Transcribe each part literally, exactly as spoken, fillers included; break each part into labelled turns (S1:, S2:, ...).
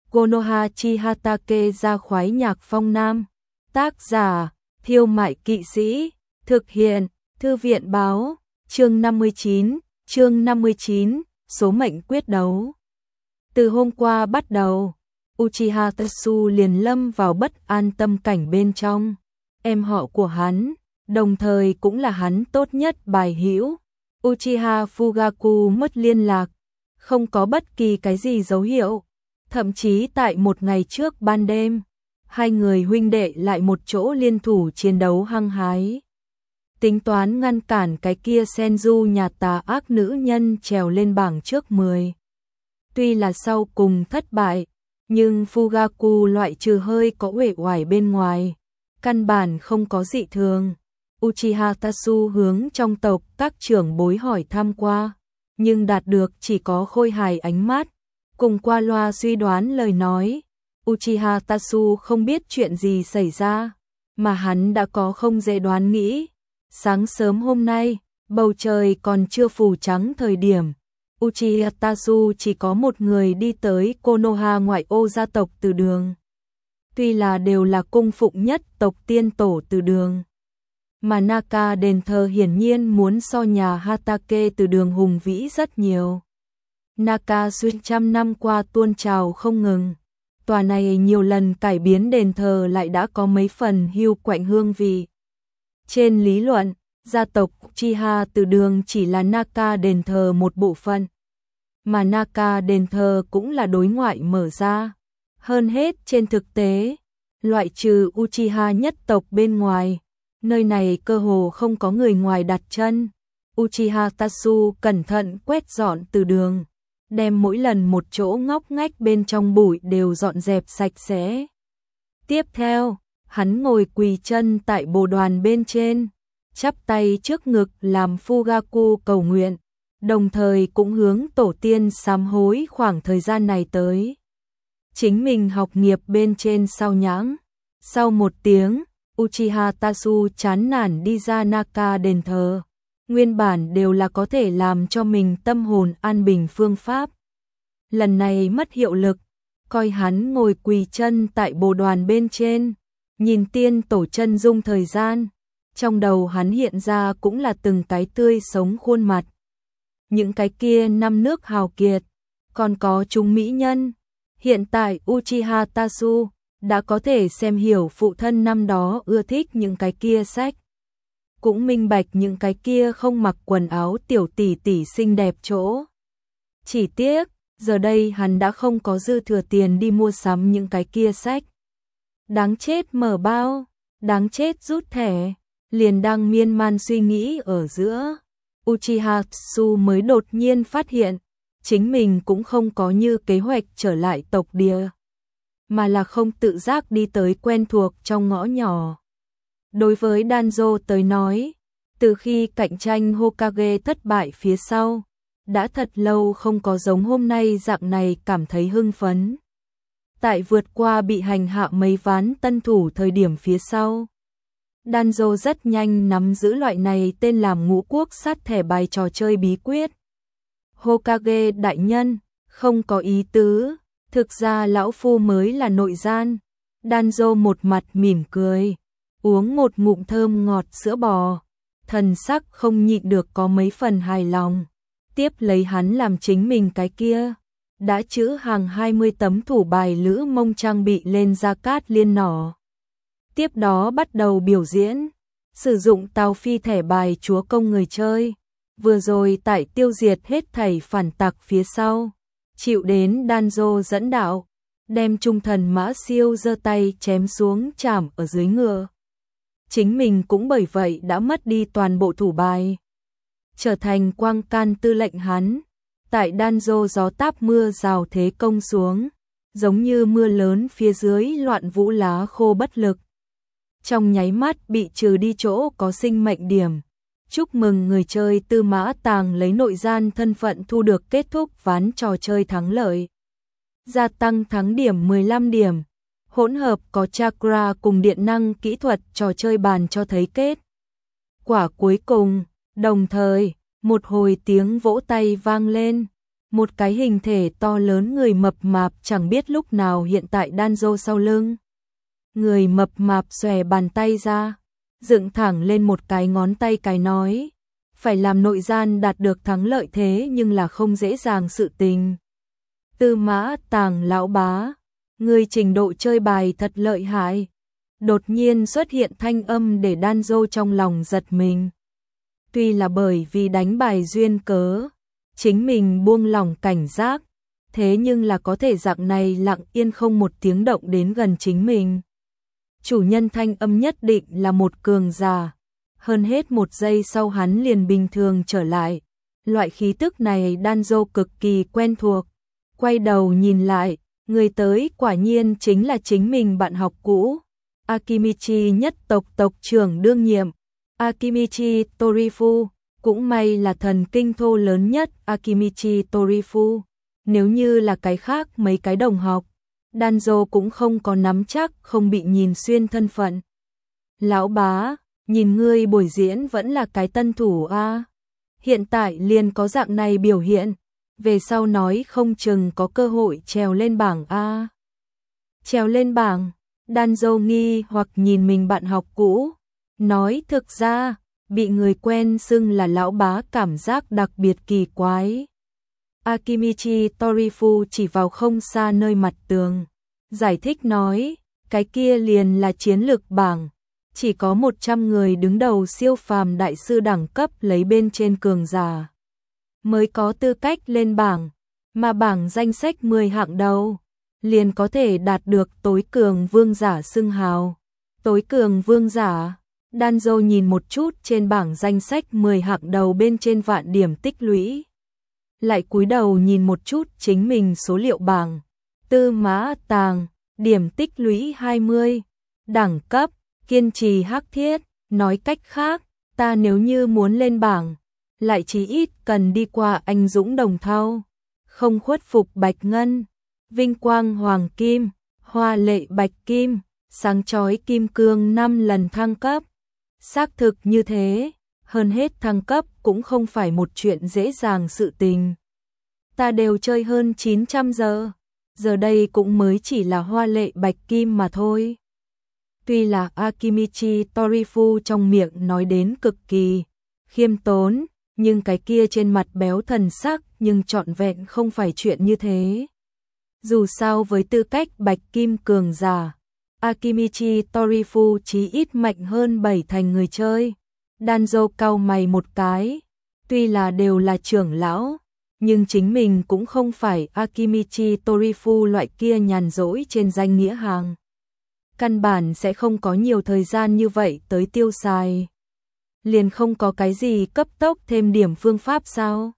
S1: Konoha Chihatake ra khoái nhạc phong nam. Tác giả, Thiêu Mại Kỵ Sĩ. Thực hiện, Thư viện báo. Chương năm mươi chín, chương năm mươi chín, số mệnh quyết đấu. Từ hôm qua bắt đầu, Uchiha Tatsu liền lâm vào bất an tâm cảnh bên trong. Em họ của hắn, đồng thời cũng là hắn tốt nhất bài hữu, Uchiha Fugaku mất liên lạc, không có bất kỳ cái gì dấu hiệu. Thậm chí tại một ngày trước ban đêm, hai người huynh đệ lại một chỗ liên thủ chiến đấu hăng hái. Tính toán ngăn cản cái kia Senju nhà tà ác nữ nhân trèo lên bảng trước mười. Tuy là sau cùng thất bại, nhưng Fugaku loại trừ hơi có uể oải bên ngoài, căn bản không có dị thường. Uchiha Tatsu hướng trong tộc các trưởng bối hỏi thăm qua, nhưng đạt được chỉ có khôi hài ánh mắt, cùng qua loa suy đoán lời nói. Uchiha Tatsu không biết chuyện gì xảy ra, mà hắn đã có không dễ đoán nghĩ. Sáng sớm hôm nay, bầu trời còn chưa phủ trắng thời điểm, Uchiha Tatsu chỉ có một người đi tới Konoha ngoại ô gia tộc Từ Đường. Tuy là đều là cung phụng nhất tộc tiên tổ Từ Đường, mà Naka đền thờ hiển nhiên muốn so nhà Hatake Từ Đường hùng vĩ rất nhiều. Naka suốt trăm năm qua tuôn trào không ngừng, tòa này nhiều lần cải biến đền thờ lại đã có mấy phần hiu quạnh hương vị. Trên lý luận, gia tộc Uchiha Từ Đường chỉ là Naka đền thờ một bộ phận, mà Naka đền thờ cũng là đối ngoại mở ra. Hơn hết trên thực tế, loại trừ Uchiha nhất tộc bên ngoài, nơi này cơ hồ không có người ngoài đặt chân. Uchiha Tatsu cẩn thận quét dọn Từ Đường, đem mỗi lần một chỗ ngóc ngách bên trong bụi đều dọn dẹp sạch sẽ. Tiếp theo, hắn ngồi quỳ chân tại bồ đoàn bên trên, chắp tay trước ngực làm Fugaku cầu nguyện, đồng thời cũng hướng tổ tiên sám hối khoảng thời gian này tới chính mình học nghiệp bên trên sao nhãng. Sau một tiếng, Uchiha Tatsu chán nản đi ra Naka đền thờ. Nguyên bản đều là có thể làm cho mình tâm hồn an bình phương pháp, lần này mất hiệu lực. Coi hắn ngồi quỳ chân tại bồ đoàn bên trên, nhìn tiên tổ chân dung thời gian, trong đầu hắn hiện ra cũng là từng cái tươi sống khuôn mặt. Những cái kia năm nước hào kiệt, còn có chúng mỹ nhân. Hiện tại Uchiha Tatsu đã có thể xem hiểu phụ thân năm đó ưa thích những cái kia sách, cũng minh bạch những cái kia không mặc quần áo tiểu tỷ tỷ xinh đẹp chỗ. Chỉ tiếc, giờ đây hắn đã không có dư thừa tiền đi mua sắm những cái kia sách. Đáng chết mở bao, đáng chết rút thẻ, liền đang miên man suy nghĩ ở giữa. Uchiha Tatsu mới đột nhiên phát hiện, chính mình cũng không có như kế hoạch trở lại tộc địa, mà là không tự giác đi tới quen thuộc trong ngõ nhỏ. Đối với Danzo tới nói, từ khi cạnh tranh Hokage thất bại phía sau, đã thật lâu không có giống hôm nay dạng này cảm thấy hưng phấn. Tại vượt qua bị hành hạ mấy ván tân thủ thời điểm phía sau, Danzo rất nhanh nắm giữ loại này tên làm ngũ quốc sát thẻ bài trò chơi bí quyết. Hokage đại nhân, không có ý tứ, thực ra lão phu mới là nội gian. Danzo một mặt mỉm cười, uống một ngụm thơm ngọt sữa bò, thần sắc không nhịn được có mấy phần hài lòng. Tiếp lấy hắn làm chính mình cái kia, đã chữ hàng hai mươi tấm thủ bài lữ mông trang bị lên gia cát liên nỏ. Tiếp đó bắt đầu biểu diễn, sử dụng tàu phi thẻ bài chúa công người chơi. Vừa rồi tại tiêu diệt hết thảy phản tặc phía sau, chịu đến Danzo dẫn đạo, đem trung thần mã siêu giơ tay chém xuống chạm ở dưới ngựa. Chính mình cũng bởi vậy đã mất đi toàn bộ thủ bài, trở thành quang can tư lệnh hắn. Tại Danzo gió táp mưa rào thế công xuống, giống như mưa lớn phía dưới loạn vũ lá khô bất lực, trong nháy mắt bị trừ đi chỗ có sinh mệnh điểm. Chúc mừng người chơi Tư Mã Tàng lấy nội gian thân phận thu được kết thúc ván trò chơi thắng lợi. Gia tăng thắng điểm mười lăm điểm. Hỗn hợp có chakra cùng điện năng kỹ thuật trò chơi bàn cho thấy kết quả cuối cùng. Đồng thời, một hồi tiếng vỗ tay vang lên. Một cái hình thể to lớn người mập mạp chẳng biết lúc nào hiện tại Danzo sau lưng. Người mập mạp xòe bàn tay ra, dựng thẳng lên một cái ngón tay cái nói, phải làm nội gian đạt được thắng lợi thế nhưng là không dễ dàng sự tình. Tư Mã Tàng lão bá, người trình độ chơi bài thật lợi hại. Đột nhiên xuất hiện thanh âm để Danzo trong lòng giật mình. Tuy là bởi vì đánh bài duyên cớ, chính mình buông lỏng cảnh giác, thế nhưng là có thể dạng này lặng yên không một tiếng động đến gần chính mình. Chủ nhân thanh âm nhất định là một cường giả, hơn hết một giây sau hắn liền bình thường trở lại. Loại khí tức này Danzo cực kỳ quen thuộc, quay đầu nhìn lại, người tới quả nhiên chính là chính mình bạn học cũ, Akimichi nhất tộc tộc trưởng đương nhiệm, Akimichi Torifu, cũng may là thần kinh thô lớn nhất Akimichi Torifu, nếu như là cái khác mấy cái đồng học, Danzo cũng không có nắm chắc không bị nhìn xuyên thân phận. Lão bá, nhìn ngươi buổi diễn vẫn là cái tân thủ a, hiện tại liền có dạng này biểu hiện, về sau nói không chừng có cơ hội trèo lên bảng a. Trèo lên bảng, Danzo nghi hoặc nhìn mình bạn học cũ, nói thực ra, bị người quen xưng là lão bá cảm giác đặc biệt kỳ quái. Akimichi Torifu chỉ vào không xa nơi mặt tường, giải thích nói, cái kia liền là chiến lược bảng, chỉ có một trăm người đứng đầu siêu phàm đại sư đẳng cấp lấy bên trên cường giả mới có tư cách lên bảng, mà bảng danh sách mười hạng đầu liền có thể đạt được tối cường vương giả xưng hào. Tối cường vương giả, Danzo nhìn một chút trên bảng danh sách mười hạng đầu bên trên vạn điểm tích lũy, lại cúi đầu nhìn một chút chính mình số liệu bảng. Tư Mã Tàng, điểm tích lũy hai mươi, đẳng cấp, kiên trì hắc thiết, nói cách khác, ta nếu như muốn lên bảng, lại chí ít cần đi qua anh dũng đồng thau, không khuất phục bạch ngân, vinh quang hoàng kim, hoa lệ bạch kim, sáng chói kim cương năm lần thăng cấp. Xác thực như thế, hơn hết thăng cấp cũng không phải một chuyện dễ dàng sự tình. Ta đều chơi hơn chín trăm giờ, giờ đây cũng mới chỉ là hoa lệ bạch kim mà thôi. Tuy là Akimichi Torifu trong miệng nói đến cực kỳ khiêm tốn, nhưng cái kia trên mặt béo thần sắc nhưng trọn vẹn không phải chuyện như thế. Dù sao với tư cách bạch kim cường giả, Akimichi Torifu chí ít mạnh hơn bảy thành người chơi. Danzo cau mày một cái, tuy là đều là trưởng lão, nhưng chính mình cũng không phải Akimichi Torifu loại kia nhàn rỗi trên danh nghĩa hàng. Căn bản sẽ không có nhiều thời gian như vậy tới tiêu xài. Liền không có cái gì cấp tốc thêm điểm phương pháp sao?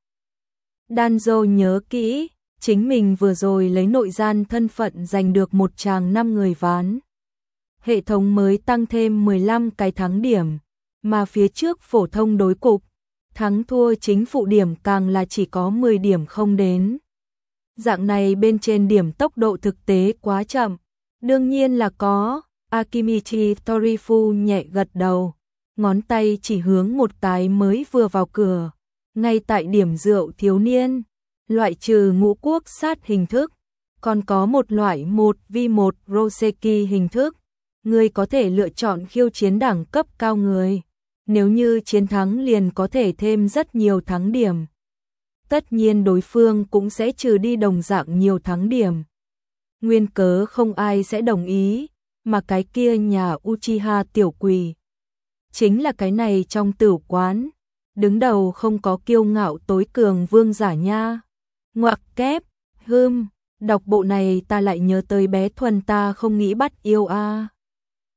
S1: Danzo nhớ kỹ, chính mình vừa rồi lấy nội gian thân phận giành được một tràng năm người ván. Hệ thống mới tăng thêm mười lăm cái thắng điểm, mà phía trước phổ thông đối cục, thắng thua chính phụ điểm càng là chỉ có mười điểm không đến. Dạng này bên trên điểm tốc độ thực tế quá chậm, đương nhiên là có. Akimichi Torifu nhẹ gật đầu, ngón tay chỉ hướng một cái mới vừa vào cửa, ngay tại điểm rượu thiếu niên, loại trừ ngũ quốc sát hình thức, còn có một loại một vi một Roseki hình thức, người có thể lựa chọn khiêu chiến đẳng cấp cao người, nếu như chiến thắng liền có thể thêm rất nhiều thắng điểm. Tất nhiên đối phương cũng sẽ trừ đi đồng dạng nhiều thắng điểm. Nguyên cớ không ai sẽ đồng ý, mà cái kia nhà Uchiha tiểu quỷ chính là cái này trong tửu quán, đứng đầu không có kiêu ngạo tối cường vương giả nha. Ngoặc kép, hưm, đọc bộ này ta lại nhớ tới bé Thuần ta không nghĩ bắt yêu a.